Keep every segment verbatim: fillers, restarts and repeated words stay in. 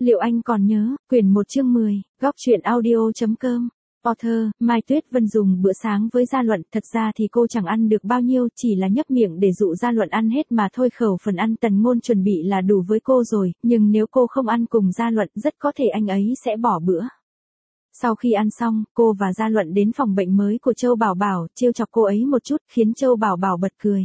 Liệu anh còn nhớ, quyển một chương mười, góc truyện audio.com. Author, Mai Tuyết Vân dùng bữa sáng với Gia Luận, thật ra thì cô chẳng ăn được bao nhiêu, chỉ là nhấp miệng để dụ Gia Luận ăn hết mà thôi. Khẩu phần ăn Tần Ngôn chuẩn bị là đủ với cô rồi, nhưng nếu cô không ăn cùng Gia Luận, rất có thể anh ấy sẽ bỏ bữa. Sau khi ăn xong, cô và Gia Luận đến phòng bệnh mới của Châu Bảo Bảo, trêu chọc cô ấy một chút, khiến Châu Bảo Bảo bật cười.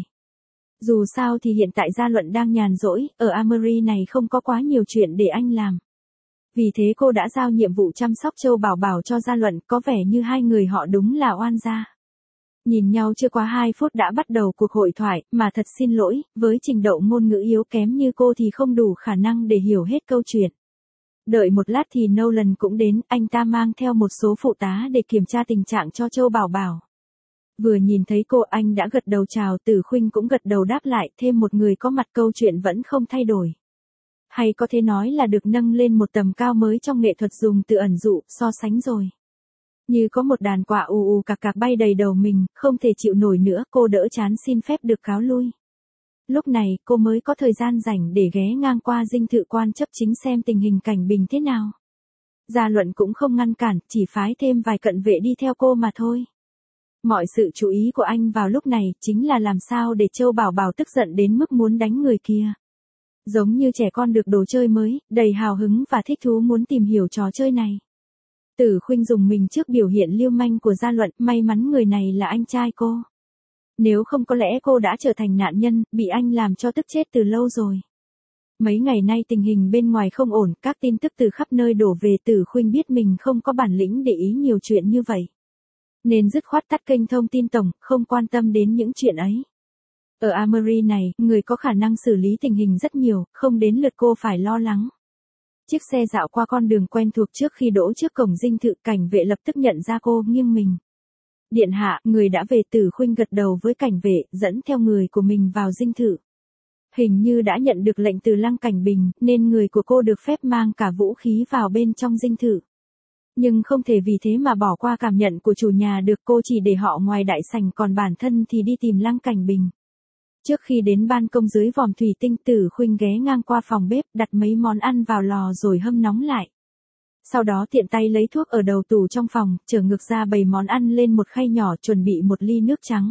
Dù sao thì hiện tại Gia Luận đang nhàn rỗi, ở Amery này không có quá nhiều chuyện để anh làm. Vì thế cô đã giao nhiệm vụ chăm sóc Châu Bảo Bảo cho Gia Luận, có vẻ như hai người họ đúng là oan gia. Nhìn nhau chưa quá hai phút đã bắt đầu cuộc hội thoại, mà thật xin lỗi, với trình độ ngôn ngữ yếu kém như cô thì không đủ khả năng để hiểu hết câu chuyện. Đợi một lát thì Nolan cũng đến, anh ta mang theo một số phụ tá để kiểm tra tình trạng cho Châu Bảo Bảo. Vừa nhìn thấy cô anh đã gật đầu chào, Tử Khuynh cũng gật đầu đáp lại, thêm một người có mặt câu chuyện vẫn không thay đổi. Hay có thể nói là được nâng lên một tầm cao mới trong nghệ thuật dùng từ ẩn dụ, so sánh rồi. Như có một đàn quạ ù ù cạc cạc bay đầy đầu mình, không thể chịu nổi nữa, cô đỡ chán xin phép được cáo lui. Lúc này, cô mới có thời gian rảnh để ghé ngang qua dinh thự quan chấp chính xem tình hình Cảnh Bình thế nào. Gia Luận cũng không ngăn cản, chỉ phái thêm vài cận vệ đi theo cô mà thôi. Mọi sự chú ý của anh vào lúc này chính là làm sao để Châu Bảo Bảo tức giận đến mức muốn đánh người kia. Giống như trẻ con được đồ chơi mới, đầy hào hứng và thích thú muốn tìm hiểu trò chơi này. Tử Khuynh dùng mình trước biểu hiện lưu manh của Gia Luận, may mắn người này là anh trai cô. Nếu không có lẽ cô đã trở thành nạn nhân, bị anh làm cho tức chết từ lâu rồi. Mấy ngày nay tình hình bên ngoài không ổn, các tin tức từ khắp nơi đổ về. Tử Khuynh biết mình không có bản lĩnh để ý nhiều chuyện như vậy, nên dứt khoát tắt kênh thông tin tổng, không quan tâm đến những chuyện ấy. Ở Amery này, người có khả năng xử lý tình hình rất nhiều, không đến lượt cô phải lo lắng. Chiếc xe dạo qua con đường quen thuộc trước khi đỗ trước cổng dinh thự, cảnh vệ lập tức nhận ra cô, nghiêng mình. Điện hạ, người đã về. Tử Khuynh gật đầu với cảnh vệ, dẫn theo người của mình vào dinh thự. Hình như đã nhận được lệnh từ Lăng Cảnh Bình, nên người của cô được phép mang cả vũ khí vào bên trong dinh thự. Nhưng không thể vì thế mà bỏ qua cảm nhận của chủ nhà được, cô chỉ để họ ngoài đại sảnh, còn bản thân thì đi tìm Lăng Cảnh Bình. Trước khi đến ban công dưới vòm thủy tinh, Tử Khuynh ghé ngang qua phòng bếp, đặt mấy món ăn vào lò rồi hâm nóng lại. Sau đó tiện tay lấy thuốc ở đầu tủ trong phòng, trở ngược ra bày món ăn lên một khay nhỏ, chuẩn bị một ly nước trắng.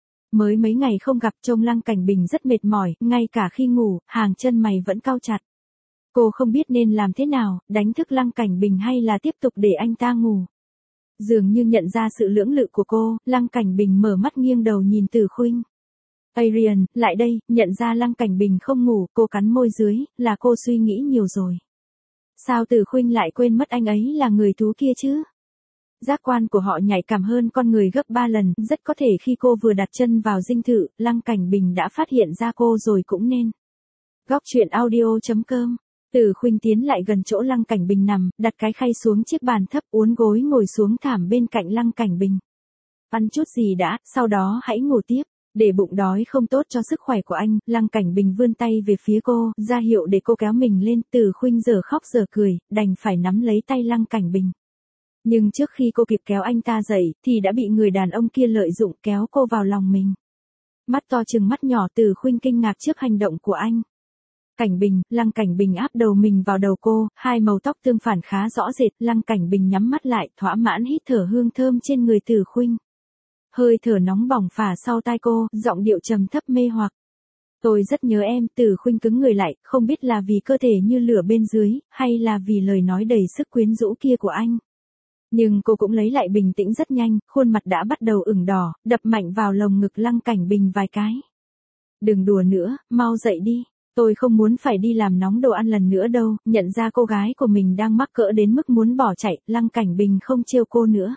Mới mấy ngày không gặp, trông Lăng Cảnh Bình rất mệt mỏi, ngay cả khi ngủ, hàng chân mày vẫn cau chặt. Cô không biết nên làm thế nào, đánh thức Lăng Cảnh Bình hay là tiếp tục để anh ta ngủ. Dường như nhận ra sự lưỡng lự của cô, Lăng Cảnh Bình mở mắt nghiêng đầu nhìn Tử Khuynh. Adrian, lại đây. Nhận ra Lăng Cảnh Bình không ngủ, cô cắn môi dưới, là cô suy nghĩ nhiều rồi. Sao Tử Khuynh lại quên mất anh ấy là người thú kia chứ? Giác quan của họ nhạy cảm hơn con người gấp ba lần, rất có thể khi cô vừa đặt chân vào dinh thự, Lăng Cảnh Bình đã phát hiện ra cô rồi cũng nên. Góc truyện audio.com. Tử Khuynh tiến lại gần chỗ Lăng Cảnh Bình nằm, đặt cái khay xuống chiếc bàn thấp, uốn gối ngồi xuống thảm bên cạnh Lăng Cảnh Bình. Ăn chút gì đã, sau đó hãy ngủ tiếp. Để bụng đói không tốt cho sức khỏe của anh. Lăng Cảnh Bình vươn tay về phía cô, ra hiệu để cô kéo mình lên. Tử Khuynh giờ khóc giờ cười, đành phải nắm lấy tay Lăng Cảnh Bình. Nhưng trước khi cô kịp kéo anh ta dậy, thì đã bị người đàn ông kia lợi dụng kéo cô vào lòng mình. Mắt to trừng mắt nhỏ, Tử Khuynh kinh ngạc trước hành động của anh. Cảnh Bình, Lăng Cảnh Bình áp đầu mình vào đầu cô, hai màu tóc tương phản khá rõ rệt. Lăng Cảnh Bình nhắm mắt lại, thỏa mãn hít thở hương thơm trên người Tử Khuynh. Hơi thở nóng bỏng phả sau tai cô, giọng điệu trầm thấp mê hoặc. Tôi rất nhớ em. Tử Khuynh cứng người lại, không biết là vì cơ thể như lửa bên dưới, hay là vì lời nói đầy sức quyến rũ kia của anh. Nhưng cô cũng lấy lại bình tĩnh rất nhanh, khuôn mặt đã bắt đầu ửng đỏ, đập mạnh vào lồng ngực Lăng Cảnh Bình vài cái. Đừng đùa nữa, mau dậy đi. Tôi không muốn phải đi làm nóng đồ ăn lần nữa đâu. Nhận ra cô gái của mình đang mắc cỡ đến mức muốn bỏ chạy, Lăng Cảnh Bình không trêu cô nữa.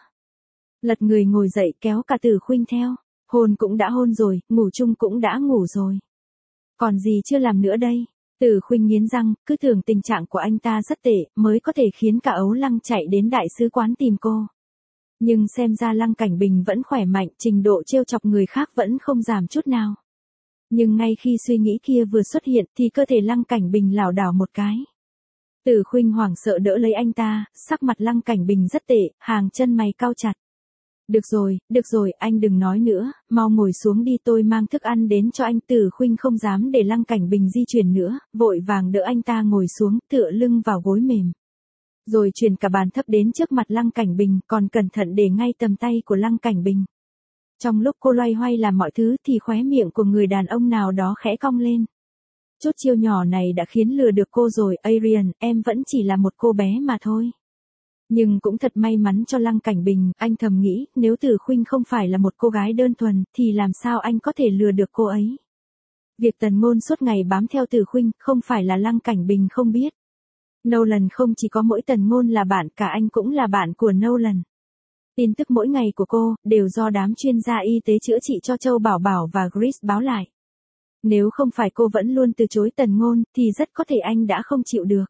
Lật người ngồi dậy, kéo cả Tử Khuynh theo. Hôn cũng đã hôn rồi, ngủ chung cũng đã ngủ rồi. Còn gì chưa làm nữa đây? Tử Khuynh nghiến răng, cứ tưởng tình trạng của anh ta rất tệ, mới có thể khiến cả Ấu Lăng chạy đến đại sứ quán tìm cô. Nhưng xem ra Lăng Cảnh Bình vẫn khỏe mạnh, trình độ trêu chọc người khác vẫn không giảm chút nào. Nhưng ngay khi suy nghĩ kia vừa xuất hiện, thì cơ thể Lăng Cảnh Bình lảo đảo một cái. Tử Khuynh hoảng sợ đỡ lấy anh ta, sắc mặt Lăng Cảnh Bình rất tệ, hàng chân mày cau chặt. Được rồi, được rồi, anh đừng nói nữa, mau ngồi xuống đi, tôi mang thức ăn đến cho anh. Tử Khuynh không dám để Lăng Cảnh Bình di chuyển nữa, vội vàng đỡ anh ta ngồi xuống, tựa lưng vào gối mềm. Rồi chuyển cả bàn thấp đến trước mặt Lăng Cảnh Bình, còn cẩn thận để ngay tầm tay của Lăng Cảnh Bình. Trong lúc cô loay hoay làm mọi thứ thì khóe miệng của người đàn ông nào đó khẽ cong lên. Chút chiêu nhỏ này đã khiến lừa được cô rồi, Arian, em vẫn chỉ là một cô bé mà thôi. Nhưng cũng thật may mắn cho Lăng Cảnh Bình, anh thầm nghĩ, nếu Tử Khuynh không phải là một cô gái đơn thuần, thì làm sao anh có thể lừa được cô ấy. Việc Tần Ngôn suốt ngày bám theo Tử Khuynh, không phải là Lăng Cảnh Bình không biết. Nolan không chỉ có mỗi Tần Ngôn là bạn, cả anh cũng là bạn của Nolan. Tin tức mỗi ngày của cô, đều do đám chuyên gia y tế chữa trị cho Châu Bảo Bảo và Grace báo lại. Nếu không phải cô vẫn luôn từ chối Tần Ngôn, thì rất có thể anh đã không chịu được.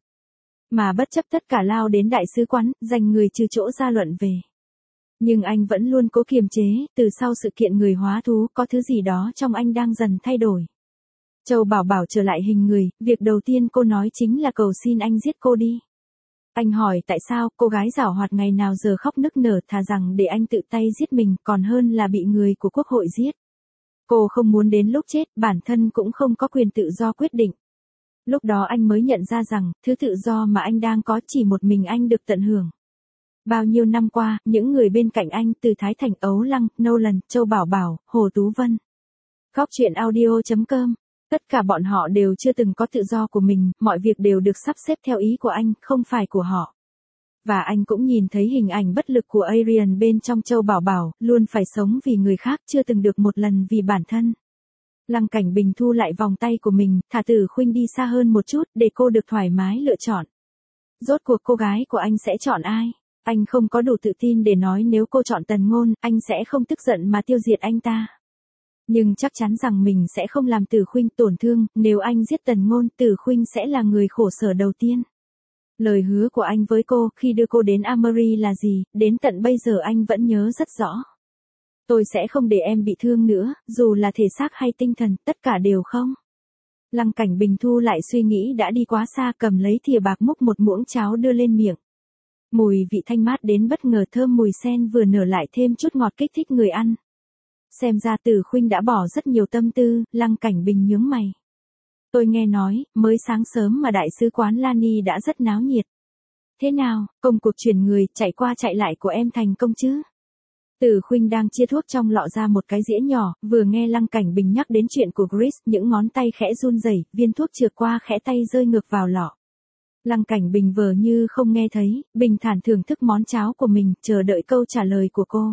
Mà bất chấp tất cả lao đến đại sứ quán, giành người trừ chỗ ra luận về. Nhưng anh vẫn luôn cố kiềm chế, từ sau sự kiện người hóa thú, có thứ gì đó trong anh đang dần thay đổi. Châu Bảo Bảo trở lại hình người, việc đầu tiên cô nói chính là cầu xin anh giết cô đi. Anh hỏi tại sao, cô gái giảo hoạt ngày nào giờ khóc nức nở, thà rằng để anh tự tay giết mình, còn hơn là bị người của quốc hội giết. Cô không muốn đến lúc chết, bản thân cũng không có quyền tự do quyết định. Lúc đó anh mới nhận ra rằng, thứ tự do mà anh đang có chỉ một mình anh được tận hưởng. Bao nhiêu năm qua, những người bên cạnh anh, từ Thái Thành, Ấu Lăng, Nolan, Châu Bảo Bảo, Hồ Tú Vân, Góc truyện audio chấm com, tất cả bọn họ đều chưa từng có tự do của mình, mọi việc đều được sắp xếp theo ý của anh, không phải của họ. Và anh cũng nhìn thấy hình ảnh bất lực của Arian bên trong Châu Bảo Bảo, luôn phải sống vì người khác, chưa từng được một lần vì bản thân. Lăng Cảnh Bình thu lại vòng tay của mình, thả Tử Khuynh đi xa hơn một chút, để cô được thoải mái lựa chọn. Rốt cuộc cô gái của anh sẽ chọn ai? Anh không có đủ tự tin để nói nếu cô chọn Tần Ngôn, anh sẽ không tức giận mà tiêu diệt anh ta. Nhưng chắc chắn rằng mình sẽ không làm Tử Khuynh tổn thương, nếu anh giết Tần Ngôn, Tử Khuynh sẽ là người khổ sở đầu tiên. Lời hứa của anh với cô khi đưa cô đến Amory là gì, đến tận bây giờ anh vẫn nhớ rất rõ. Tôi sẽ không để em bị thương nữa, dù là thể xác hay tinh thần, tất cả đều không. Lăng Cảnh Bình thu lại suy nghĩ đã đi quá xa, cầm lấy thìa bạc múc một muỗng cháo đưa lên miệng. Mùi vị thanh mát đến bất ngờ, thơm mùi sen vừa nở lại thêm chút ngọt kích thích người ăn. Xem ra Tử Khuynh đã bỏ rất nhiều tâm tư, Lăng Cảnh Bình nhướng mày. Tôi nghe nói, mới sáng sớm mà đại sứ quán Lani đã rất náo nhiệt. Thế nào, công cuộc chuyển người, chạy qua chạy lại của em thành công chứ? Tử Khuynh đang chia thuốc trong lọ ra một cái dĩa nhỏ, vừa nghe Lăng Cảnh Bình nhắc đến chuyện của Grace, những ngón tay khẽ run rẩy, viên thuốc trượt qua khẽ tay rơi ngược vào lọ. Lăng Cảnh Bình vờ như không nghe thấy, bình thản thưởng thức món cháo của mình, chờ đợi câu trả lời của cô.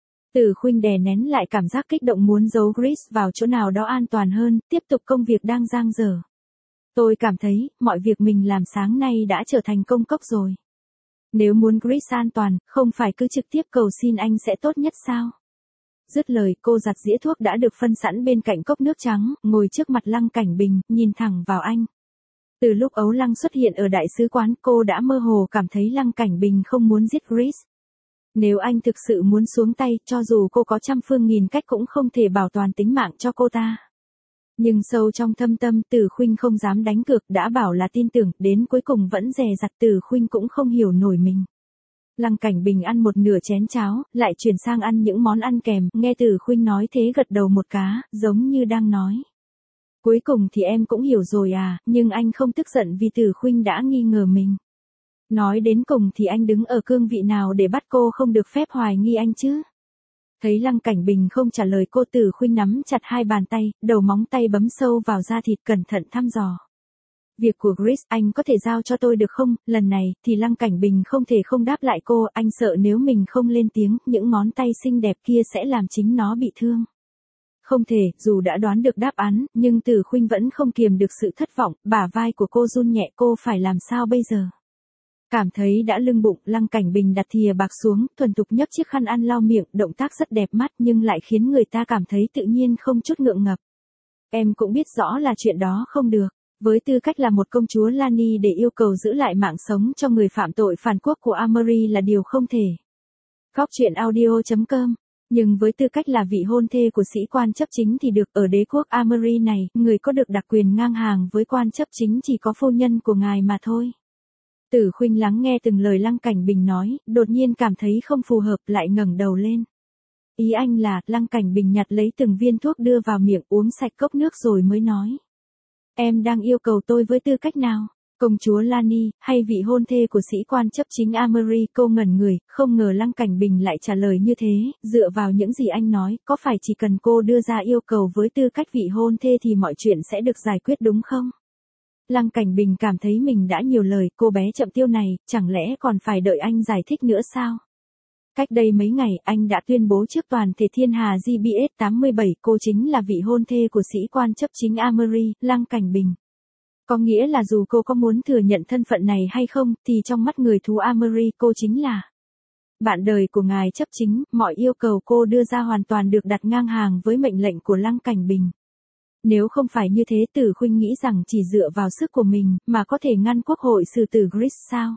Tử Khuynh đè nén lại cảm giác kích động muốn giấu Grace vào chỗ nào đó an toàn hơn, tiếp tục công việc đang dang dở. Tôi cảm thấy, mọi việc mình làm sáng nay đã trở thành công cốc rồi. Nếu muốn Grace an toàn, không phải cứ trực tiếp cầu xin anh sẽ tốt nhất sao? Dứt lời, cô giặt dĩa thuốc đã được phân sẵn bên cạnh cốc nước trắng, ngồi trước mặt Lăng Cảnh Bình, nhìn thẳng vào anh. Từ lúc Ấu Lăng xuất hiện ở đại sứ quán, cô đã mơ hồ cảm thấy Lăng Cảnh Bình không muốn giết Grace. Nếu anh thực sự muốn xuống tay, cho dù cô có trăm phương nghìn cách cũng không thể bảo toàn tính mạng cho cô ta. Nhưng sâu trong thâm tâm, Tử Khuynh không dám đánh cược, đã bảo là tin tưởng, đến cuối cùng vẫn dè dặt. Tử Khuynh cũng không hiểu nổi mình. Lăng Cảnh Bình ăn một nửa chén cháo, lại chuyển sang ăn những món ăn kèm, nghe Tử Khuynh nói thế gật đầu một cá, giống như đang nói. Cuối cùng thì em cũng hiểu rồi à, nhưng anh không tức giận vì Tử Khuynh đã nghi ngờ mình. Nói đến cùng thì anh đứng ở cương vị nào để bắt cô không được phép hoài nghi anh chứ? Thấy Lăng Cảnh Bình không trả lời cô, Tử Khuynh nắm chặt hai bàn tay, đầu móng tay bấm sâu vào da thịt, cẩn thận thăm dò. Việc của Grace, anh có thể giao cho tôi được không? Lần này, thì Lăng Cảnh Bình không thể không đáp lại cô, anh sợ nếu mình không lên tiếng, những ngón tay xinh đẹp kia sẽ làm chính nó bị thương. Không thể, dù đã đoán được đáp án, nhưng Tử Khuynh vẫn không kiềm được sự thất vọng, bả vai của cô run nhẹ, cô phải làm sao bây giờ? Cảm thấy đã lưng bụng, Lăng Cảnh Bình đặt thìa bạc xuống, thuần thục nhấc chiếc khăn ăn lau miệng, động tác rất đẹp mắt nhưng lại khiến người ta cảm thấy tự nhiên không chút ngượng ngập. Em cũng biết rõ là chuyện đó không được. Với tư cách là một công chúa Lani, để yêu cầu giữ lại mạng sống cho người phạm tội phản quốc của Amory là điều không thể. Góc truyện audio chấm com. Nhưng với tư cách là vị hôn thê của sĩ quan chấp chính thì được, ở đế quốc Amory này, người có được đặc quyền ngang hàng với quan chấp chính chỉ có phu nhân của ngài mà thôi. Tử Khuynh lắng nghe từng lời Lăng Cảnh Bình nói, đột nhiên cảm thấy không phù hợp, lại ngẩng đầu lên. Ý anh là, Lăng Cảnh Bình nhặt lấy từng viên thuốc đưa vào miệng uống sạch cốc nước rồi mới nói. Em đang yêu cầu tôi với tư cách nào? Công chúa Lani, hay vị hôn thê của sĩ quan chấp chính Amory? Cô ngẩn người, không ngờ Lăng Cảnh Bình lại trả lời như thế, dựa vào những gì anh nói, có phải chỉ cần cô đưa ra yêu cầu với tư cách vị hôn thê thì mọi chuyện sẽ được giải quyết đúng không? Lăng Cảnh Bình cảm thấy mình đã nhiều lời, cô bé chậm tiêu này, chẳng lẽ còn phải đợi anh giải thích nữa sao? Cách đây mấy ngày, anh đã tuyên bố trước toàn thể thiên hà G B S tám mươi bảy cô chính là vị hôn thê của sĩ quan chấp chính Amory, Lăng Cảnh Bình. Có nghĩa là dù cô có muốn thừa nhận thân phận này hay không, thì trong mắt người thú Amory cô chính là bạn đời của ngài chấp chính, mọi yêu cầu cô đưa ra hoàn toàn được đặt ngang hàng với mệnh lệnh của Lăng Cảnh Bình. Nếu không phải như thế Tử Khuynh nghĩ rằng chỉ dựa vào sức của mình mà có thể ngăn quốc hội xử tử Grace sao?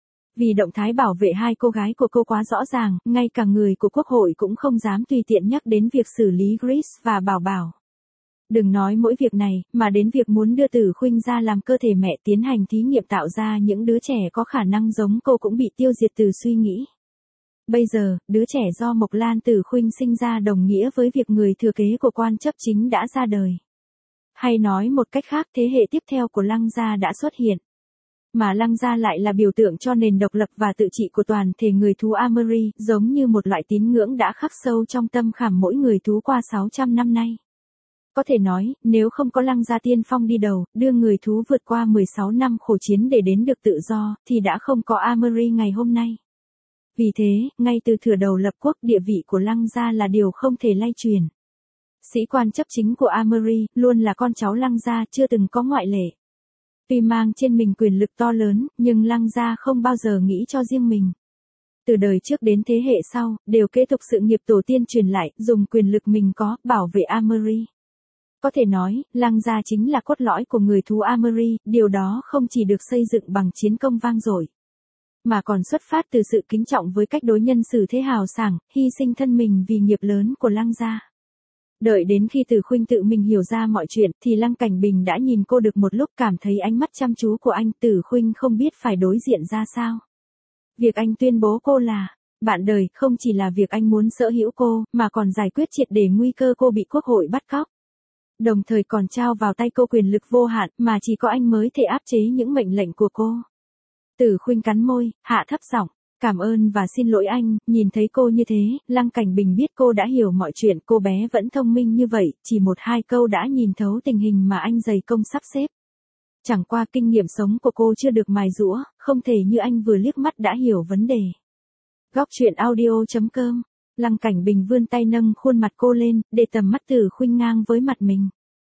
Vì động thái bảo vệ hai cô gái của cô quá rõ ràng, ngay cả người của quốc hội cũng không dám tùy tiện nhắc đến việc xử lý Grace và Bảo Bảo. Đừng nói mỗi việc này, mà đến việc muốn đưa Tử Khuynh ra làm cơ thể mẹ tiến hành thí nghiệm tạo ra những đứa trẻ có khả năng giống cô cũng bị tiêu diệt từ suy nghĩ. Bây giờ, đứa trẻ do Mộc Lan Tử Khuynh sinh ra đồng nghĩa với việc người thừa kế của quan chấp chính đã ra đời. Hay nói một cách khác, thế hệ tiếp theo của Lăng gia đã xuất hiện. Mà Lăng gia lại là biểu tượng cho nền độc lập và tự trị của toàn thể người thú Amory, giống như một loại tín ngưỡng đã khắc sâu trong tâm khảm mỗi người thú qua sáu trăm năm nay. Có thể nói, nếu không có Lăng gia tiên phong đi đầu, đưa người thú vượt qua mười sáu năm khổ chiến để đến được tự do, thì đã không có Amory ngày hôm nay. Vì thế, ngay từ thửa đầu lập quốc, địa vị của Lăng gia là điều không thể lay chuyển. Sĩ quan chấp chính của Amory luôn là con cháu Lăng gia, chưa từng có ngoại lệ. Tuy mang trên mình quyền lực to lớn, nhưng Lăng gia không bao giờ nghĩ cho riêng mình. Từ đời trước đến thế hệ sau, đều kế tục sự nghiệp tổ tiên truyền lại, dùng quyền lực mình có, bảo vệ Amory. Có thể nói, Lăng gia chính là cốt lõi của người thú Amory, điều đó không chỉ được xây dựng bằng chiến công vang dội, mà còn xuất phát từ sự kính trọng với cách đối nhân xử thế hào sảng, hy sinh thân mình vì nghiệp lớn của Lăng gia. Đợi đến khi Tử Khuynh tự mình hiểu ra mọi chuyện, thì Lăng Cảnh Bình đã nhìn cô được một lúc, cảm thấy ánh mắt chăm chú của anh. Tử Khuynh không biết phải đối diện ra sao. Việc anh tuyên bố cô là bạn đời không chỉ là việc anh muốn sở hữu cô, mà còn giải quyết triệt để nguy cơ cô bị quốc hội bắt cóc. Đồng thời còn trao vào tay cô quyền lực vô hạn, mà chỉ có anh mới thể áp chế những mệnh lệnh của cô. Tử Khuynh cắn môi, hạ thấp giọng, cảm ơn và xin lỗi anh. Nhìn thấy cô như thế, Lăng Cảnh Bình biết cô đã hiểu mọi chuyện, cô bé vẫn thông minh như vậy, chỉ một hai câu đã nhìn thấu tình hình mà anh dày công sắp xếp. Chẳng qua kinh nghiệm sống của cô chưa được mài giũa, không thể như anh vừa liếc mắt đã hiểu vấn đề. Góc truyện audio chấm com. Lăng Cảnh Bình vươn tay nâng khuôn mặt cô lên, để tầm mắt Tử Khuynh ngang với mặt mình.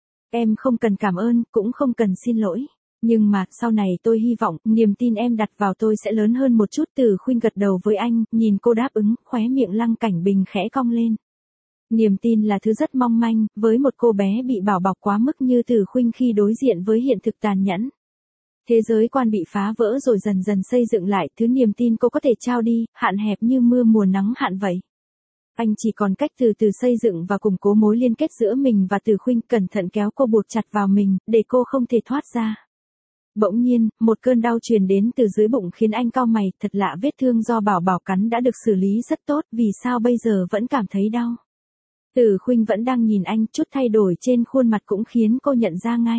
Em không cần cảm ơn, cũng không cần xin lỗi. Nhưng mà, sau này tôi hy vọng, niềm tin em đặt vào tôi sẽ lớn hơn một chút. Tử Khuynh gật đầu với anh, nhìn cô đáp ứng, khóe miệng Lăng Cảnh Bình khẽ cong lên. Niềm tin là thứ rất mong manh, với một cô bé bị bảo bọc quá mức như Tử Khuynh khi đối diện với hiện thực tàn nhẫn. Thế giới quan bị phá vỡ rồi dần dần xây dựng lại, thứ niềm tin cô có thể trao đi, hạn hẹp như mưa mùa nắng hạn vậy. Anh chỉ còn cách từ từ xây dựng và củng cố mối liên kết giữa mình và Tử Khuynh, cẩn thận kéo cô buộc chặt vào mình, để cô không thể thoát ra. Bỗng nhiên, một cơn đau truyền đến từ dưới bụng khiến anh cau mày, thật lạ, vết thương do Bảo Bảo cắn đã được xử lý rất tốt, vì sao bây giờ vẫn cảm thấy đau? Tử Khuynh vẫn đang nhìn anh, chút thay đổi trên khuôn mặt cũng khiến cô nhận ra ngay.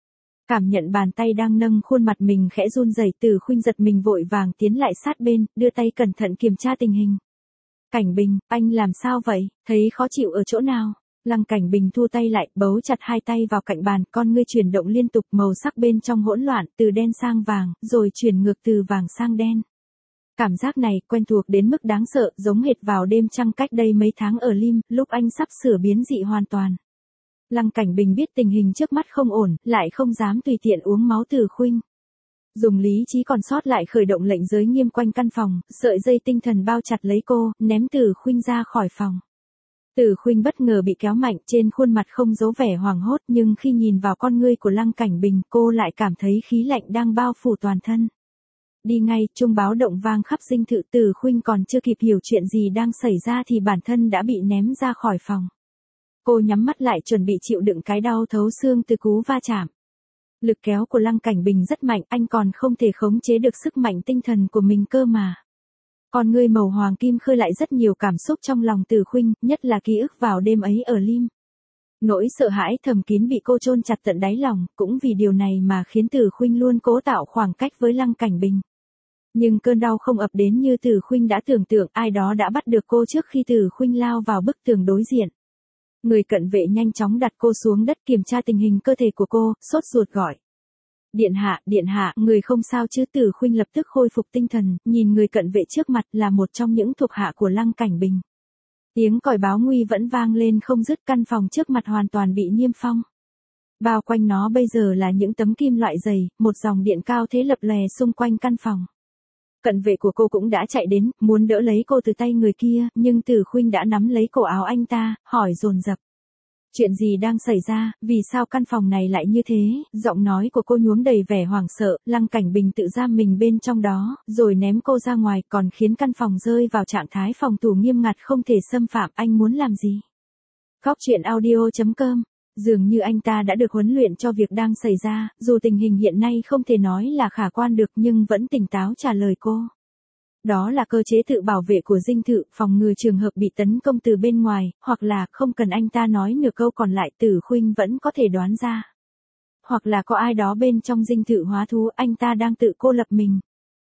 Cảm nhận bàn tay đang nâng khuôn mặt mình khẽ run rẩy, Tử Khuynh giật mình vội vàng tiến lại sát bên, đưa tay cẩn thận kiểm tra tình hình. Cảnh Bình, anh làm sao vậy, thấy khó chịu ở chỗ nào? Lăng Cảnh Bình thu tay lại, bấu chặt hai tay vào cạnh bàn, con ngươi chuyển động liên tục, màu sắc bên trong hỗn loạn, từ đen sang vàng, rồi chuyển ngược từ vàng sang đen. Cảm giác này quen thuộc đến mức đáng sợ, giống hệt vào đêm trăng cách đây mấy tháng ở Lim, lúc anh sắp sửa biến dị hoàn toàn. Lăng Cảnh Bình biết tình hình trước mắt không ổn, lại không dám tùy tiện uống máu Tử Khuynh. Dùng lý trí còn sót lại khởi động lệnh giới nghiêm quanh căn phòng, sợi dây tinh thần bao chặt lấy cô, ném Tử Khuynh ra khỏi phòng. Tử Khuynh bất ngờ bị kéo mạnh, trên khuôn mặt không giấu vẻ hoảng hốt, nhưng khi nhìn vào con ngươi của Lăng Cảnh Bình, cô lại cảm thấy khí lạnh đang bao phủ toàn thân. Đi ngay, chuông báo động vang khắp dinh thự. Tử Khuynh còn chưa kịp hiểu chuyện gì đang xảy ra thì bản thân đã bị ném ra khỏi phòng. Cô nhắm mắt lại chuẩn bị chịu đựng cái đau thấu xương từ cú va chạm. Lực kéo của Lăng Cảnh Bình rất mạnh, anh còn không thể khống chế được sức mạnh tinh thần của mình cơ mà. Con ngươi màu hoàng kim khơi lại rất nhiều cảm xúc trong lòng Từ Khuynh, nhất là ký ức vào đêm ấy ở Lim. Nỗi sợ hãi thầm kín bị cô chôn chặt tận đáy lòng, cũng vì điều này mà khiến Từ Khuynh luôn cố tạo khoảng cách với Lăng Cảnh Bình. Nhưng cơn đau không ập đến như Từ Khuynh đã tưởng tượng, ai đó đã bắt được cô trước khi Từ Khuynh lao vào bức tường đối diện. Người cận vệ nhanh chóng đặt cô xuống đất kiểm tra tình hình cơ thể của cô, sốt ruột gọi. Điện hạ, điện hạ, người không sao chứ? Từ Khuynh lập tức khôi phục tinh thần, nhìn người cận vệ trước mặt là một trong những thuộc hạ của Lăng Cảnh Bình. Tiếng còi báo nguy vẫn vang lên không dứt, căn phòng trước mặt hoàn toàn bị niêm phong. Bao quanh nó bây giờ là những tấm kim loại dày, một dòng điện cao thế lập lòe xung quanh căn phòng. Cận vệ của cô cũng đã chạy đến, muốn đỡ lấy cô từ tay người kia, nhưng Từ Khuynh đã nắm lấy cổ áo anh ta, hỏi dồn dập. Chuyện gì đang xảy ra, vì sao căn phòng này lại như thế? Giọng nói của cô nhuốm đầy vẻ hoảng sợ. Lăng Cảnh Bình tự giam mình bên trong đó, rồi ném cô ra ngoài, còn khiến căn phòng rơi vào trạng thái phòng thủ nghiêm ngặt không thể xâm phạm. Anh muốn làm gì? Góc truyện audio chấm com. Dường như anh ta đã được huấn luyện cho việc đang xảy ra, dù tình hình hiện nay không thể nói là khả quan được nhưng vẫn tỉnh táo trả lời cô. Đó là cơ chế tự bảo vệ của dinh thự, phòng ngừa trường hợp bị tấn công từ bên ngoài, hoặc là không cần anh ta nói nửa câu còn lại, Từ Khuynh vẫn có thể đoán ra. Hoặc là có ai đó bên trong dinh thự hóa thú, anh ta đang tự cô lập mình.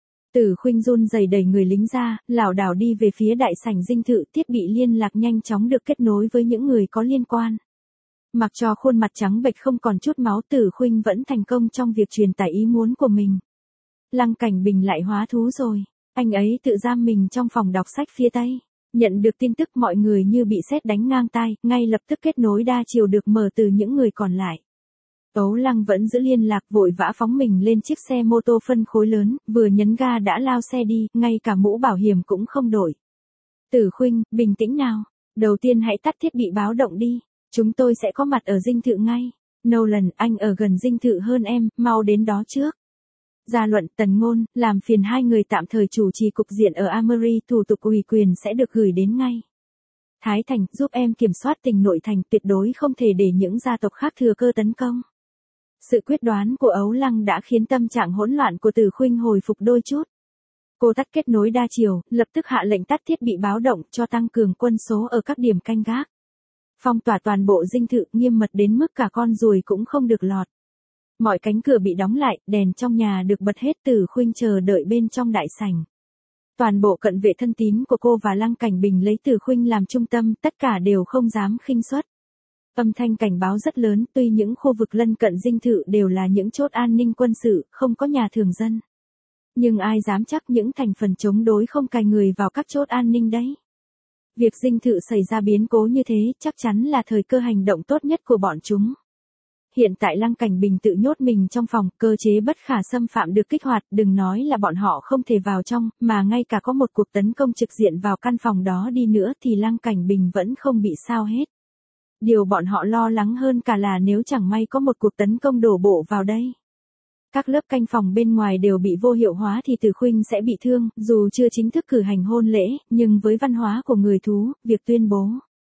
Từ Khuynh run rẩy đẩy người lính ra, lảo đảo đi về phía đại sảnh dinh thự, thiết bị liên lạc nhanh chóng được kết nối với những người có liên quan. Mặc cho khuôn mặt trắng bệch không còn chút máu, Từ Khuynh vẫn thành công trong việc truyền tải ý muốn của mình. Lăng Cảnh Bình lại hóa thú rồi. Anh ấy tự giam mình trong phòng đọc sách phía Tây. Nhận được tin tức mọi người như bị sét đánh ngang tai, ngay lập tức kết nối đa chiều được mở từ những người còn lại. Tấu Lăng vẫn giữ liên lạc, vội vã phóng mình lên chiếc xe mô tô phân khối lớn, vừa nhấn ga đã lao xe đi, ngay cả mũ bảo hiểm cũng không đổi. Từ Khuynh, bình tĩnh nào. Đầu tiên hãy tắt thiết bị báo động đi. Chúng tôi sẽ có mặt ở dinh thự ngay. Nolan, anh ở gần dinh thự hơn em, mau đến đó trước. Gia Luận, Tần Ngôn, làm phiền hai người tạm thời chủ trì cục diện ở Amery, thủ tục ủy quyền sẽ được gửi đến ngay. Thái Thành, giúp em kiểm soát tình nội thành, tuyệt đối không thể để những gia tộc khác thừa cơ tấn công. Sự quyết đoán của Ấu Lăng đã khiến tâm trạng hỗn loạn của Từ Khuynh hồi phục đôi chút. Cô tắt kết nối đa chiều, lập tức hạ lệnh tắt thiết bị báo động cho tăng cường quân số ở các điểm canh gác. Phong tỏa toàn bộ dinh thự, nghiêm mật đến mức cả con ruồi cũng không được lọt. Mọi cánh cửa bị đóng lại, đèn trong nhà được bật hết. Từ Khuynh chờ đợi bên trong đại sảnh. Toàn bộ cận vệ thân tín của cô và Lăng Cảnh Bình lấy Từ Khuynh làm trung tâm, tất cả đều không dám khinh suất. Âm thanh cảnh báo rất lớn, tuy những khu vực lân cận dinh thự đều là những chốt an ninh quân sự, không có nhà thường dân. Nhưng ai dám chắc những thành phần chống đối không cài người vào các chốt an ninh đấy. Việc dinh thự xảy ra biến cố như thế, chắc chắn là thời cơ hành động tốt nhất của bọn chúng. Hiện tại Lăng Cảnh Bình tự nhốt mình trong phòng, cơ chế bất khả xâm phạm được kích hoạt, đừng nói là bọn họ không thể vào trong, mà ngay cả có một cuộc tấn công trực diện vào căn phòng đó đi nữa thì Lăng Cảnh Bình vẫn không bị sao hết. Điều bọn họ lo lắng hơn cả là nếu chẳng may có một cuộc tấn công đổ bộ vào đây. Các lớp canh phòng bên ngoài đều bị vô hiệu hóa thì Từ Khuynh sẽ bị thương, dù chưa chính thức cử hành hôn lễ, nhưng với văn hóa của người thú, việc tuyên bố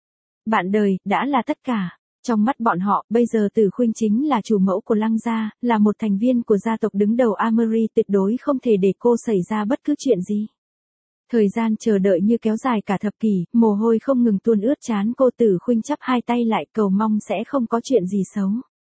bạn đời đã là tất cả. Trong mắt bọn họ, bây giờ Từ Khuynh chính là chủ mẫu của Lăng gia, là một thành viên của gia tộc đứng đầu Amery, tuyệt đối không thể để cô xảy ra bất cứ chuyện gì. Thời gian chờ đợi như kéo dài cả thập kỷ, mồ hôi không ngừng tuôn ướt trán cô. Từ Khuynh chắp hai tay lại, cầu mong sẽ không có chuyện gì xấu.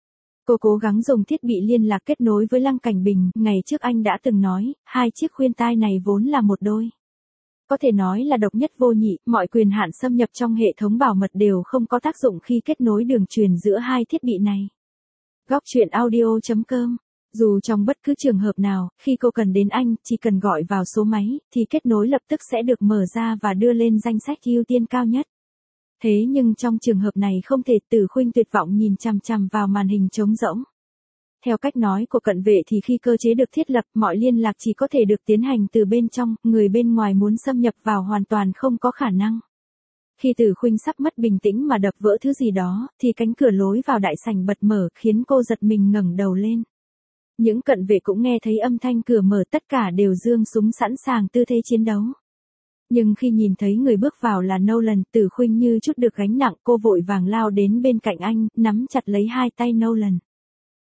Cô cố gắng dùng thiết bị liên lạc kết nối với Lăng Cảnh Bình, ngày trước anh đã từng nói, hai chiếc khuyên tai này vốn là một đôi. Có thể nói là độc nhất vô nhị, mọi quyền hạn xâm nhập trong hệ thống bảo mật đều không có tác dụng khi kết nối đường truyền giữa hai thiết bị này. Góc truyện audio chấm com. Dù trong bất cứ trường hợp nào, khi cô cần đến anh, chỉ cần gọi vào số máy, thì kết nối lập tức sẽ được mở ra và đưa lên danh sách ưu tiên cao nhất. Thế nhưng trong trường hợp này không thể. Từ Khuynh tuyệt vọng nhìn chằm chằm vào màn hình trống rỗng. Theo cách nói của cận vệ thì khi cơ chế được thiết lập, mọi liên lạc chỉ có thể được tiến hành từ bên trong, người bên ngoài muốn xâm nhập vào hoàn toàn không có khả năng. Khi Từ Khuynh sắp mất bình tĩnh mà đập vỡ thứ gì đó, thì cánh cửa lối vào đại sảnh bật mở, khiến cô giật mình ngẩng đầu lên. Những cận vệ cũng nghe thấy âm thanh cửa mở, tất cả đều giương súng sẵn sàng tư thế chiến đấu. Nhưng khi nhìn thấy người bước vào là Nolan, Từ Khuynh như chút được gánh nặng, cô vội vàng lao đến bên cạnh anh, nắm chặt lấy hai tay Nolan.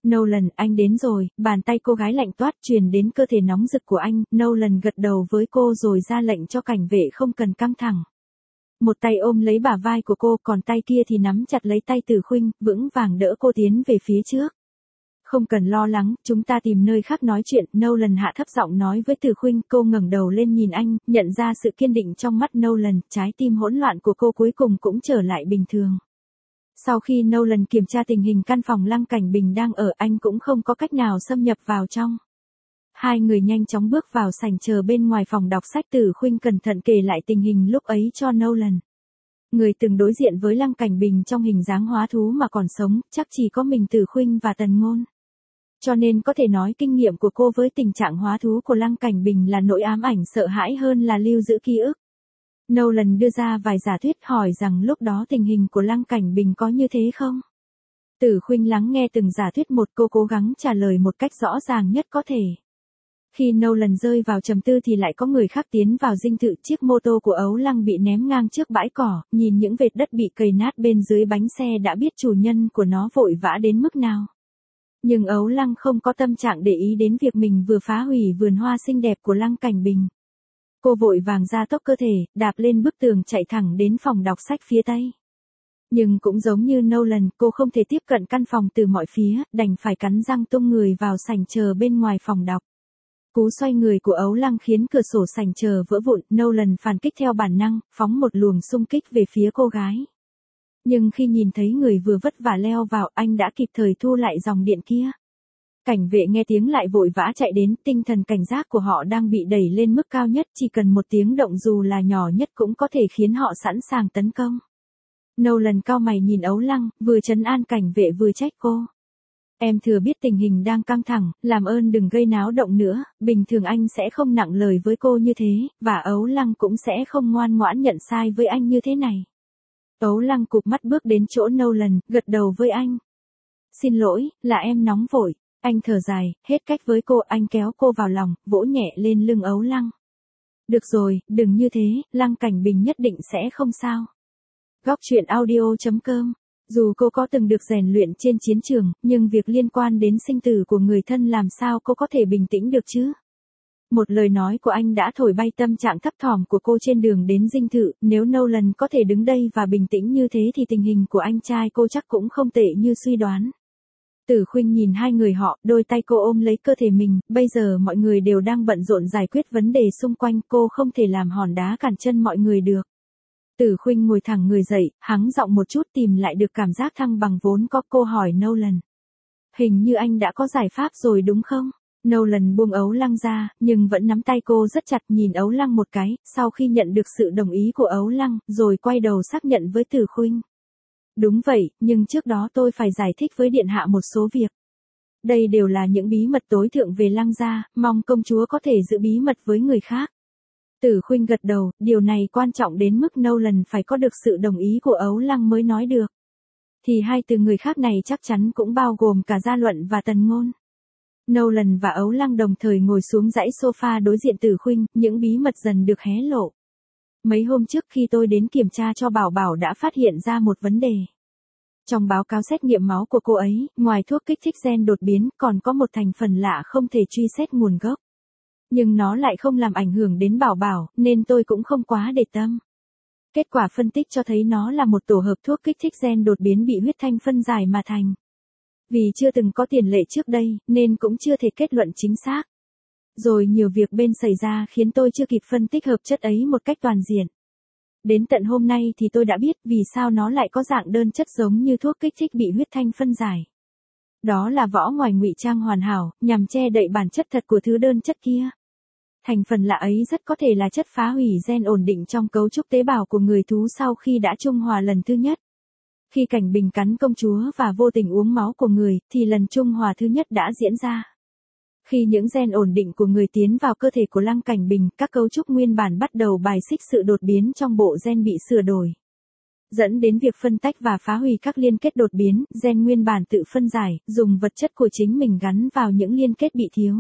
Nolan, anh đến rồi, bàn tay cô gái lạnh toát truyền đến cơ thể nóng rực của anh, Nolan gật đầu với cô rồi ra lệnh cho cảnh vệ không cần căng thẳng. Một tay ôm lấy bả vai của cô, còn tay kia thì nắm chặt lấy tay Tử Khuynh, vững vàng đỡ cô tiến về phía trước. Không cần lo lắng, chúng ta tìm nơi khác nói chuyện, Nolan hạ thấp giọng nói với Tử Khuynh, cô ngẩng đầu lên nhìn anh, nhận ra sự kiên định trong mắt Nolan, trái tim hỗn loạn của cô cuối cùng cũng trở lại bình thường. Sau khi Nolan kiểm tra tình hình căn phòng Lăng Cảnh Bình đang ở, anh cũng không có cách nào xâm nhập vào trong. Hai người nhanh chóng bước vào sảnh chờ bên ngoài phòng đọc sách. Tử Khuynh cẩn thận kể lại tình hình lúc ấy cho Nolan. Người từng đối diện với Lăng Cảnh Bình trong hình dáng hóa thú mà còn sống, chắc chỉ có mình Tử Khuynh và Tần Ngôn. Cho nên có thể nói kinh nghiệm của cô với tình trạng hóa thú của Lăng Cảnh Bình là nỗi ám ảnh sợ hãi hơn là lưu giữ ký ức. Nolan đưa ra vài giả thuyết, hỏi rằng lúc đó tình hình của Lăng Cảnh Bình có như thế không? Tử Khuynh lắng nghe từng giả thuyết một, cô cố gắng trả lời một cách rõ ràng nhất có thể. Khi Nolan rơi vào trầm tư thì lại có người khác tiến vào dinh thự. Chiếc mô tô của Ấu Lăng bị ném ngang trước bãi cỏ, nhìn những vệt đất bị cày nát bên dưới bánh xe đã biết chủ nhân của nó vội vã đến mức nào. Nhưng Ấu Lăng không có tâm trạng để ý đến việc mình vừa phá hủy vườn hoa xinh đẹp của Lăng Cảnh Bình. Cô vội vàng ra tốc cơ thể, đạp lên bức tường chạy thẳng đến phòng đọc sách phía tây. Nhưng cũng giống như Nolan, cô không thể tiếp cận căn phòng từ mọi phía, đành phải cắn răng tung người vào sảnh chờ bên ngoài phòng đọc. Cú xoay người của Ấu Lăng khiến cửa sổ sảnh chờ vỡ vụn, Nolan phản kích theo bản năng, phóng một luồng xung kích về phía cô gái. Nhưng khi nhìn thấy người vừa vất vả leo vào, anh đã kịp thời thu lại dòng điện kia. Cảnh vệ nghe tiếng lại vội vã chạy đến, tinh thần cảnh giác của họ đang bị đẩy lên mức cao nhất, chỉ cần một tiếng động dù là nhỏ nhất cũng có thể khiến họ sẵn sàng tấn công. Nolan cau mày nhìn Ấu Lăng, vừa trấn an cảnh vệ vừa trách cô. Em thừa biết tình hình đang căng thẳng, làm ơn đừng gây náo động nữa, bình thường anh sẽ không nặng lời với cô như thế, và Ấu Lăng cũng sẽ không ngoan ngoãn nhận sai với anh như thế này. Ấu Lăng cụp mắt bước đến chỗ Nolan, gật đầu với anh. Xin lỗi, là em nóng vội. Anh thở dài, hết cách với cô, anh kéo cô vào lòng, vỗ nhẹ lên lưng Ấu Lăng. Được rồi, đừng như thế, Lăng Cảnh Bình nhất định sẽ không sao. Góc truyện audio chấm com. Dù cô có từng được rèn luyện trên chiến trường, nhưng việc liên quan đến sinh tử của người thân làm sao cô có thể bình tĩnh được chứ? Một lời nói của anh đã thổi bay tâm trạng thấp thỏm của cô trên đường đến dinh thự, nếu Nolan có thể đứng đây và bình tĩnh như thế thì tình hình của anh trai cô chắc cũng không tệ như suy đoán. Tử Khuynh nhìn hai người họ, đôi tay cô ôm lấy cơ thể mình, bây giờ mọi người đều đang bận rộn giải quyết vấn đề xung quanh, cô không thể làm hòn đá cản chân mọi người được. Tử Khuynh ngồi thẳng người dậy, hắng giọng một chút tìm lại được cảm giác thăng bằng vốn có. Cô hỏi Nolan. Hình như anh đã có giải pháp rồi đúng không? Nolan buông Ấu Lăng ra, nhưng vẫn nắm tay cô rất chặt, nhìn Ấu Lăng một cái, sau khi nhận được sự đồng ý của Ấu Lăng, rồi quay đầu xác nhận với Tử Khuynh. Đúng vậy, nhưng trước đó tôi phải giải thích với điện hạ một số việc. Đây đều là những bí mật tối thượng về Lăng gia, mong công chúa có thể giữ bí mật với người khác. Tử Khuynh gật đầu, điều này quan trọng đến mức Nolan phải có được sự đồng ý của Ấu Lăng mới nói được. Thì hai từ người khác này chắc chắn cũng bao gồm cả Gia Luận và Tần Ngôn. Nolan và Ấu Lăng đồng thời ngồi xuống dãy sofa đối diện Tử Khuynh, những bí mật dần được hé lộ. Mấy hôm trước khi tôi đến kiểm tra cho Bảo Bảo đã phát hiện ra một vấn đề. Trong báo cáo xét nghiệm máu của cô ấy, ngoài thuốc kích thích gen đột biến, còn có một thành phần lạ không thể truy xét nguồn gốc. Nhưng nó lại không làm ảnh hưởng đến Bảo Bảo, nên tôi cũng không quá để tâm. Kết quả phân tích cho thấy nó là một tổ hợp thuốc kích thích gen đột biến bị huyết thanh phân giải mà thành. Vì chưa từng có tiền lệ trước đây, nên cũng chưa thể kết luận chính xác. Rồi nhiều việc bên xảy ra khiến tôi chưa kịp phân tích hợp chất ấy một cách toàn diện. Đến tận hôm nay thì tôi đã biết vì sao nó lại có dạng đơn chất giống như thuốc kích thích bị huyết thanh phân giải. Đó là vỏ ngoài ngụy trang hoàn hảo, nhằm che đậy bản chất thật của thứ đơn chất kia. Thành phần lạ ấy rất có thể là chất phá hủy gen ổn định trong cấu trúc tế bào của người thú sau khi đã trung hòa lần thứ nhất. Khi Cảnh Bình cắn công chúa và vô tình uống máu của người, thì lần trung hòa thứ nhất đã diễn ra. Khi những gen ổn định của người tiến vào cơ thể của Lăng Cảnh Bình, các cấu trúc nguyên bản bắt đầu bài xích sự đột biến trong bộ gen bị sửa đổi. Dẫn đến việc phân tách và phá hủy các liên kết đột biến, gen nguyên bản tự phân giải, dùng vật chất của chính mình gắn vào những liên kết bị thiếu.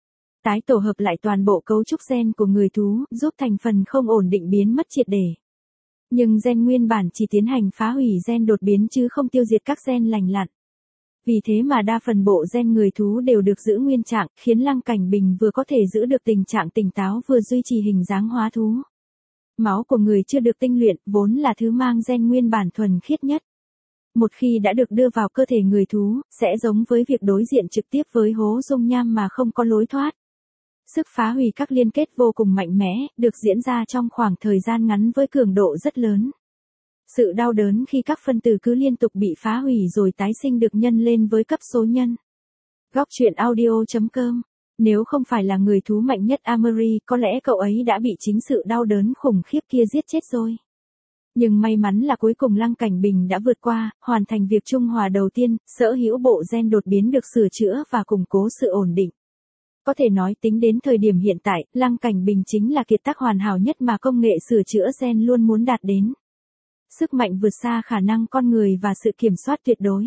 Tái tổ hợp lại toàn bộ cấu trúc gen của người thú, giúp thành phần không ổn định biến mất triệt để. Nhưng gen nguyên bản chỉ tiến hành phá hủy gen đột biến chứ không tiêu diệt các gen lành lặn. Vì thế mà đa phần bộ gen người thú đều được giữ nguyên trạng, khiến Lăng Cảnh Bình vừa có thể giữ được tình trạng tỉnh táo vừa duy trì hình dáng hóa thú. Máu của người chưa được tinh luyện, vốn là thứ mang gen nguyên bản thuần khiết nhất. Một khi đã được đưa vào cơ thể người thú, sẽ giống với việc đối diện trực tiếp với hố dung nham mà không có lối thoát. Sức phá hủy các liên kết vô cùng mạnh mẽ, được diễn ra trong khoảng thời gian ngắn với cường độ rất lớn. Sự đau đớn khi các phân tử cứ liên tục bị phá hủy rồi tái sinh được nhân lên với cấp số nhân. Góc truyện audio chấm com. Nếu không phải là người thú mạnh nhất Amory, có lẽ cậu ấy đã bị chính sự đau đớn khủng khiếp kia giết chết rồi. Nhưng may mắn là cuối cùng Lăng Cảnh Bình đã vượt qua, hoàn thành việc trung hòa đầu tiên, sở hữu bộ gen đột biến được sửa chữa và củng cố sự ổn định. Có thể nói tính đến thời điểm hiện tại, Lăng Cảnh Bình chính là kiệt tác hoàn hảo nhất mà công nghệ sửa chữa gen luôn muốn đạt đến. Sức mạnh vượt xa khả năng con người và sự kiểm soát tuyệt đối.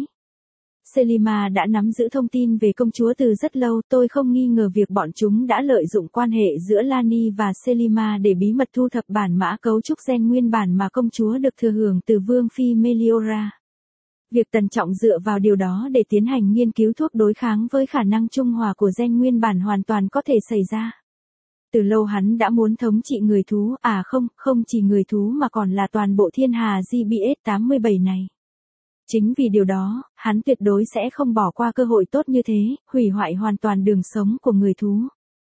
Selima đã nắm giữ thông tin về công chúa từ rất lâu, tôi không nghi ngờ việc bọn chúng đã lợi dụng quan hệ giữa Lani và Selima để bí mật thu thập bản mã cấu trúc gen nguyên bản mà công chúa được thừa hưởng từ Vương Phi Meliora. Việc Tần Trọng dựa vào điều đó để tiến hành nghiên cứu thuốc đối kháng với khả năng trung hòa của gen nguyên bản hoàn toàn có thể xảy ra. Từ lâu hắn đã muốn thống trị người thú, à không, không chỉ người thú mà còn là toàn bộ thiên hà G B S tám mươi bảy này. Chính vì điều đó, hắn tuyệt đối sẽ không bỏ qua cơ hội tốt như thế, hủy hoại hoàn toàn đường sống của người thú.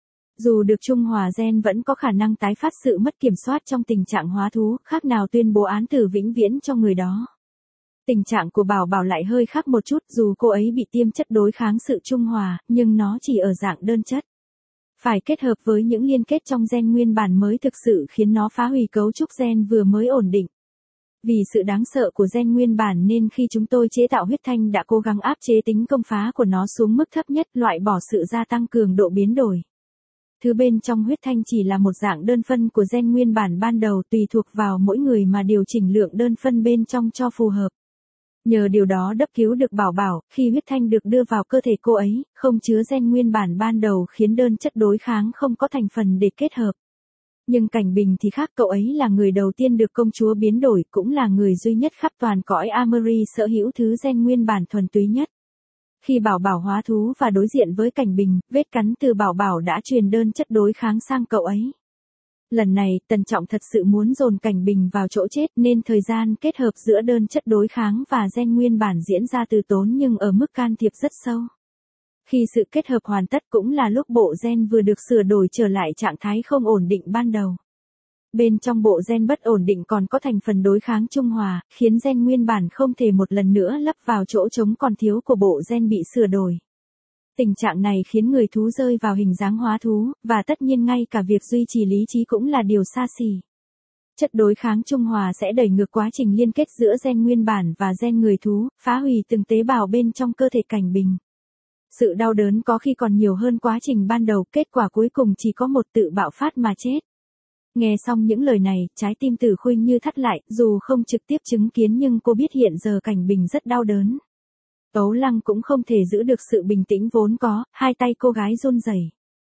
Dù được trung hòa gen vẫn có khả năng tái phát sự mất kiểm soát trong tình trạng hóa thú, khác nào tuyên bố án tử vĩnh viễn cho người đó. Tình trạng của Bảo Bảo lại hơi khác một chút, dù cô ấy bị tiêm chất đối kháng sự trung hòa, nhưng nó chỉ ở dạng đơn chất. Phải kết hợp với những liên kết trong gen nguyên bản mới thực sự khiến nó phá hủy cấu trúc gen vừa mới ổn định. Vì sự đáng sợ của gen nguyên bản nên khi chúng tôi chế tạo huyết thanh đã cố gắng áp chế tính công phá của nó xuống mức thấp nhất, loại bỏ sự gia tăng cường độ biến đổi. Thứ bên trong huyết thanh chỉ là một dạng đơn phân của gen nguyên bản ban đầu, tùy thuộc vào mỗi người mà điều chỉnh lượng đơn phân bên trong cho phù hợp. Nhờ điều đó đắp cứu được Bảo Bảo, khi huyết thanh được đưa vào cơ thể cô ấy, không chứa gen nguyên bản ban đầu khiến đơn chất đối kháng không có thành phần để kết hợp. Nhưng Cảnh Bình thì khác, cậu ấy là người đầu tiên được công chúa biến đổi, cũng là người duy nhất khắp toàn cõi Amory sở hữu thứ gen nguyên bản thuần túy nhất. Khi Bảo Bảo hóa thú và đối diện với Cảnh Bình, vết cắn từ Bảo Bảo đã truyền đơn chất đối kháng sang cậu ấy. Lần này, Tần Trọng thật sự muốn dồn Cảnh Bình vào chỗ chết nên thời gian kết hợp giữa đơn chất đối kháng và gen nguyên bản diễn ra từ tốn nhưng ở mức can thiệp rất sâu. Khi sự kết hợp hoàn tất cũng là lúc bộ gen vừa được sửa đổi trở lại trạng thái không ổn định ban đầu. Bên trong bộ gen bất ổn định còn có thành phần đối kháng trung hòa, khiến gen nguyên bản không thể một lần nữa lấp vào chỗ trống còn thiếu của bộ gen bị sửa đổi. Tình trạng này khiến người thú rơi vào hình dáng hóa thú, và tất nhiên ngay cả việc duy trì lý trí cũng là điều xa xỉ. Chất đối kháng trung hòa sẽ đẩy ngược quá trình liên kết giữa gen nguyên bản và gen người thú, phá hủy từng tế bào bên trong cơ thể Cảnh Bình. Sự đau đớn có khi còn nhiều hơn quá trình ban đầu, kết quả cuối cùng chỉ có một tự bạo phát mà chết. Nghe xong những lời này, trái tim Tử Khuynh như thắt lại, dù không trực tiếp chứng kiến nhưng cô biết hiện giờ Cảnh Bình rất đau đớn. Tấu Lăng cũng không thể giữ được sự bình tĩnh vốn có, hai tay cô gái run rẩy.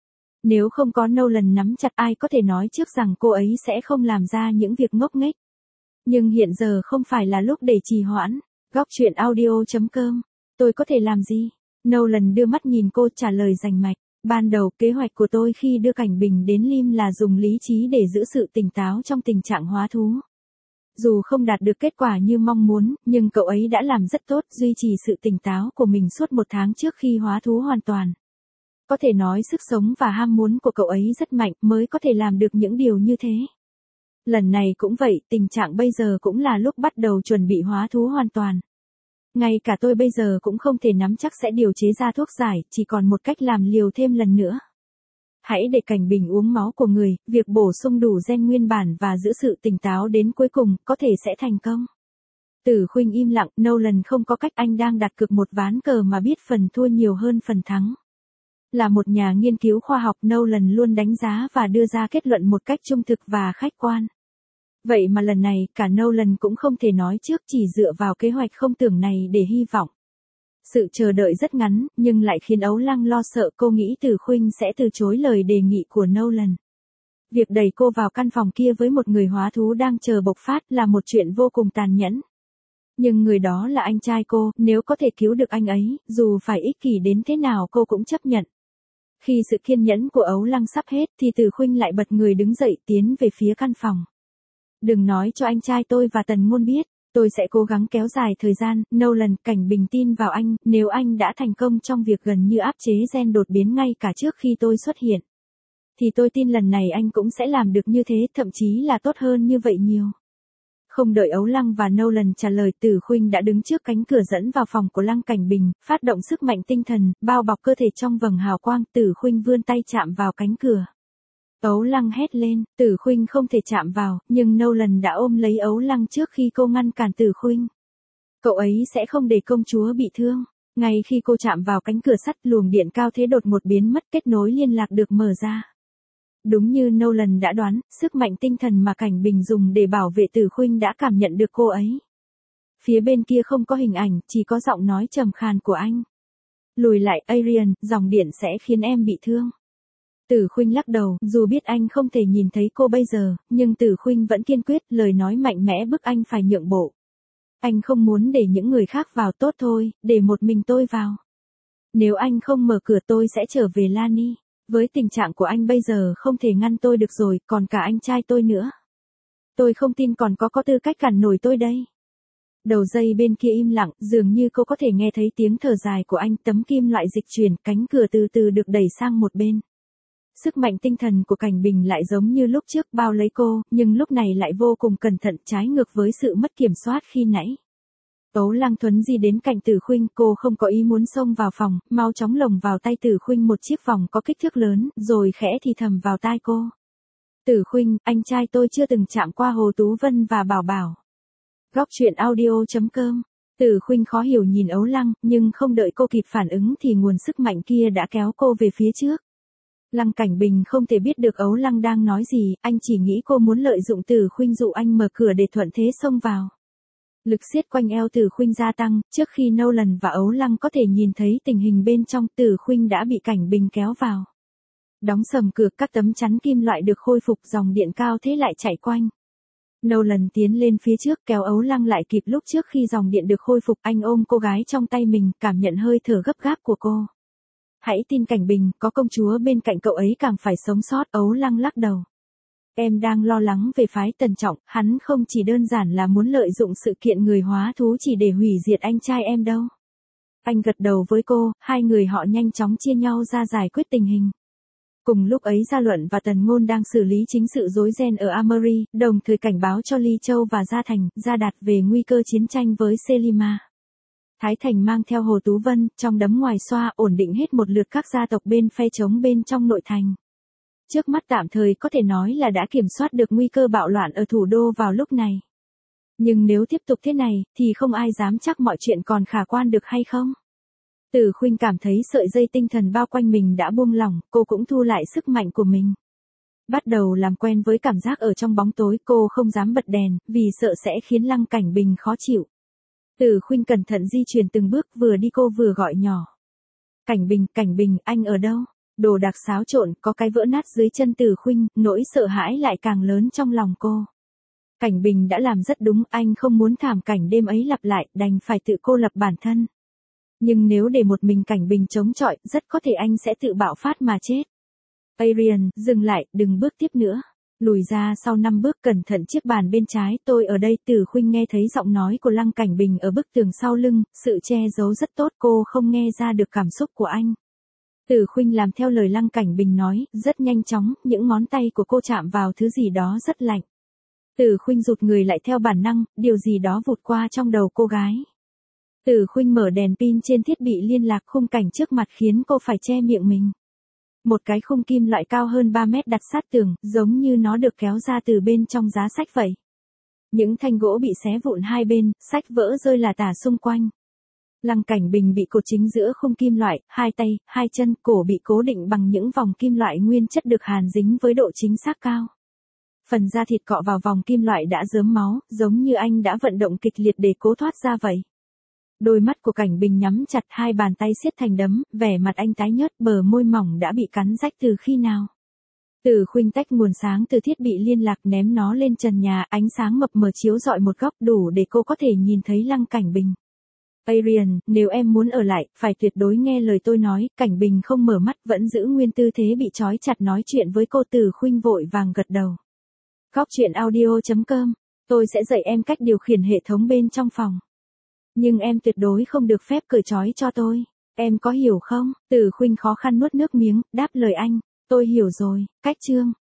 Nếu không có Nolan nắm chặt ai có thể nói trước rằng cô ấy sẽ không làm ra những việc ngốc nghếch. Nhưng hiện giờ không phải là lúc để trì hoãn. Góc truyện audio chấm com. Tôi có thể làm gì? Nolan đưa mắt nhìn cô trả lời rành mạch. Ban đầu, kế hoạch của tôi khi đưa Cảnh Bình đến Lim là dùng lý trí để giữ sự tỉnh táo trong tình trạng hóa thú. Dù không đạt được kết quả như mong muốn, nhưng cậu ấy đã làm rất tốt, duy trì sự tỉnh táo của mình suốt một tháng trước khi hóa thú hoàn toàn. Có thể nói sức sống và ham muốn của cậu ấy rất mạnh mới có thể làm được những điều như thế. Lần này cũng vậy, tình trạng bây giờ cũng là lúc bắt đầu chuẩn bị hóa thú hoàn toàn. Ngay cả tôi bây giờ cũng không thể nắm chắc sẽ điều chế ra thuốc giải, chỉ còn một cách làm liều thêm lần nữa. Hãy để Cảnh Bình uống máu của người, việc bổ sung đủ gen nguyên bản và giữ sự tỉnh táo đến cuối cùng, có thể sẽ thành công. Tử Khuynh im lặng, Nolan không có cách, anh đang đặt cược một ván cờ mà biết phần thua nhiều hơn phần thắng. Là một nhà nghiên cứu khoa học, Nolan luôn đánh giá và đưa ra kết luận một cách trung thực và khách quan. Vậy mà lần này, cả Nolan cũng không thể nói trước, chỉ dựa vào kế hoạch không tưởng này để hy vọng. Sự chờ đợi rất ngắn, nhưng lại khiến Ấu Lăng lo sợ, cô nghĩ Tử Khuynh sẽ từ chối lời đề nghị của Nolan. Việc đẩy cô vào căn phòng kia với một người hóa thú đang chờ bộc phát là một chuyện vô cùng tàn nhẫn. Nhưng người đó là anh trai cô, nếu có thể cứu được anh ấy, dù phải ích kỷ đến thế nào cô cũng chấp nhận. Khi sự kiên nhẫn của Ấu Lăng sắp hết thì Từ Khuynh lại bật người đứng dậy tiến về phía căn phòng. Đừng nói cho anh trai tôi và Tần Ngôn biết, tôi sẽ cố gắng kéo dài thời gian. Nolan, Cảnh Bình tin vào anh, nếu anh đã thành công trong việc gần như áp chế gen đột biến ngay cả trước khi tôi xuất hiện. Thì tôi tin lần này anh cũng sẽ làm được như thế, thậm chí là tốt hơn như vậy nhiều. Không đợi Ấu Lăng và Nolan trả lời, Từ Khuynh đã đứng trước cánh cửa dẫn vào phòng của Lăng Cảnh Bình, phát động sức mạnh tinh thần, bao bọc cơ thể trong vầng hào quang. Từ Khuynh vươn tay chạm vào cánh cửa. Ấu Lăng hét lên, Từ Khuynh không thể chạm vào, nhưng Nolan đã ôm lấy Ấu Lăng trước khi cô ngăn cản Từ Khuynh. Cậu ấy sẽ không để công chúa bị thương. Ngay khi cô chạm vào cánh cửa sắt, luồng điện cao thế đột ngột biến mất, kết nối liên lạc được mở ra. Đúng như Nolan đã đoán, sức mạnh tinh thần mà Cảnh Bình dùng để bảo vệ Từ Khuynh đã cảm nhận được cô ấy. Phía bên kia không có hình ảnh, chỉ có giọng nói trầm khàn của anh. Lùi lại, Arian, dòng điện sẽ khiến em bị thương. Từ Khuynh lắc đầu, dù biết anh không thể nhìn thấy cô bây giờ, nhưng Từ Khuynh vẫn kiên quyết, lời nói mạnh mẽ bức anh phải nhượng bộ. Anh không muốn để những người khác vào, tốt thôi, để một mình tôi vào. Nếu anh không mở cửa tôi sẽ trở về Lani. Với tình trạng của anh bây giờ không thể ngăn tôi được rồi, còn cả anh trai tôi nữa. Tôi không tin còn có có tư cách cản nổi tôi đây. Đầu dây bên kia im lặng, dường như cô có thể nghe thấy tiếng thở dài của anh. Tấm kim loại dịch chuyển, cánh cửa từ từ được đẩy sang một bên. Sức mạnh tinh thần của Cảnh Bình lại giống như lúc trước bao lấy cô, nhưng lúc này lại vô cùng cẩn thận, trái ngược với sự mất kiểm soát khi nãy. Ấu Lăng thuấn di đến cạnh Từ Khuynh, cô không có ý muốn xông vào phòng, mau chóng lồng vào tay Từ Khuynh một chiếc vòng có kích thước lớn, rồi khẽ thì thầm vào tai cô. Từ Khuynh, anh trai tôi chưa từng chạm qua Hồ Tú Vân và Bảo Bảo. Góc truyện audio chấm com. Từ Khuynh khó hiểu nhìn Ấu Lăng, nhưng không đợi cô kịp phản ứng thì nguồn sức mạnh kia đã kéo cô về phía trước. Lăng Cảnh Bình không thể biết được Ấu Lăng đang nói gì, anh chỉ nghĩ cô muốn lợi dụng Từ Khuynh dụ anh mở cửa để thuận thế xông vào. Lực siết quanh eo Từ Khuynh gia tăng, trước khi Nolan và Ấu Lăng có thể nhìn thấy tình hình bên trong, Từ Khuynh đã bị Cảnh Bình kéo vào. Đóng sầm cửa, các tấm chắn kim loại được khôi phục, dòng điện cao thế lại chạy quanh. Nolan tiến lên phía trước kéo Ấu Lăng lại kịp lúc trước khi dòng điện được khôi phục, anh ôm cô gái trong tay mình, cảm nhận hơi thở gấp gáp của cô. Hãy tin Cảnh Bình, có công chúa bên cạnh cậu ấy càng phải sống sót. Ấu Lăng lắc đầu. Em đang lo lắng về phái Tần Trọng, hắn không chỉ đơn giản là muốn lợi dụng sự kiện người hóa thú chỉ để hủy diệt anh trai em đâu. Anh gật đầu với cô, hai người họ nhanh chóng chia nhau ra giải quyết tình hình. Cùng lúc ấy Gia Luận và Tần Ngôn đang xử lý chính sự rối ren ở Amery, đồng thời cảnh báo cho Ly Châu và Gia Thành, Gia Đạt về nguy cơ chiến tranh với Selima. Thái Thành mang theo Hồ Tú Vân, trong đấm ngoài xoa, ổn định hết một lượt các gia tộc bên phe chống bên trong nội thành. Trước mắt tạm thời có thể nói là đã kiểm soát được nguy cơ bạo loạn ở thủ đô vào lúc này. Nhưng nếu tiếp tục thế này, thì không ai dám chắc mọi chuyện còn khả quan được hay không. Từ Khuynh cảm thấy sợi dây tinh thần bao quanh mình đã buông lỏng, cô cũng thu lại sức mạnh của mình. Bắt đầu làm quen với cảm giác ở trong bóng tối, cô không dám bật đèn, vì sợ sẽ khiến Lăng Cảnh Bình khó chịu. Từ Khuynh cẩn thận di chuyển từng bước, vừa đi cô vừa gọi nhỏ. Cảnh Bình, Cảnh Bình, anh ở đâu? Đồ đạc xáo trộn, có cái vỡ nát dưới chân Từ Khuynh, nỗi sợ hãi lại càng lớn trong lòng cô. Cảnh Bình đã làm rất đúng, anh không muốn thảm cảnh đêm ấy lặp lại, đành phải tự cô lập bản thân. Nhưng nếu để một mình Cảnh Bình chống chọi, rất có thể anh sẽ tự bạo phát mà chết. Arian, dừng lại, đừng bước tiếp nữa. Lùi ra sau năm bước, cẩn thận chiếc bàn bên trái, tôi ở đây. Từ Khuynh nghe thấy giọng nói của Lăng Cảnh Bình ở bức tường sau lưng, sự che giấu rất tốt, cô không nghe ra được cảm xúc của anh. Từ Khuynh làm theo lời Lăng Cảnh Bình nói, rất nhanh chóng, những ngón tay của cô chạm vào thứ gì đó rất lạnh. Từ Khuynh rụt người lại theo bản năng, điều gì đó vụt qua trong đầu cô gái. Từ Khuynh mở đèn pin trên thiết bị liên lạc, khung cảnh trước mặt khiến cô phải che miệng mình. Một cái khung kim loại cao hơn ba mét đặt sát tường, giống như nó được kéo ra từ bên trong giá sách vậy. Những thanh gỗ bị xé vụn hai bên, sách vỡ rơi lả tả xung quanh. Lăng Cảnh Bình bị cột chính giữa khung kim loại, hai tay, hai chân, cổ bị cố định bằng những vòng kim loại nguyên chất được hàn dính với độ chính xác cao. Phần da thịt cọ vào vòng kim loại đã rớm máu, giống như anh đã vận động kịch liệt để cố thoát ra vậy. Đôi mắt của Cảnh Bình nhắm chặt, hai bàn tay siết thành đấm, vẻ mặt anh tái nhợt, bờ môi mỏng đã bị cắn rách từ khi nào. Từ Khuynh tách nguồn sáng từ thiết bị liên lạc ném nó lên trần nhà, ánh sáng mập mờ chiếu rọi một góc đủ để cô có thể nhìn thấy Lăng Cảnh Bình. Arian, nếu em muốn ở lại, phải tuyệt đối nghe lời tôi nói. Cảnh Bình không mở mắt, vẫn giữ nguyên tư thế bị trói chặt nói chuyện với cô. Từ Khuynh vội vàng gật đầu. Góc truyện audio chấm com. Tôi sẽ dạy em cách điều khiển hệ thống bên trong phòng. Nhưng em tuyệt đối không được phép cởi trói cho tôi. Em có hiểu không? Từ Khuynh khó khăn nuốt nước miếng, đáp lời anh. Tôi hiểu rồi. Cách chương.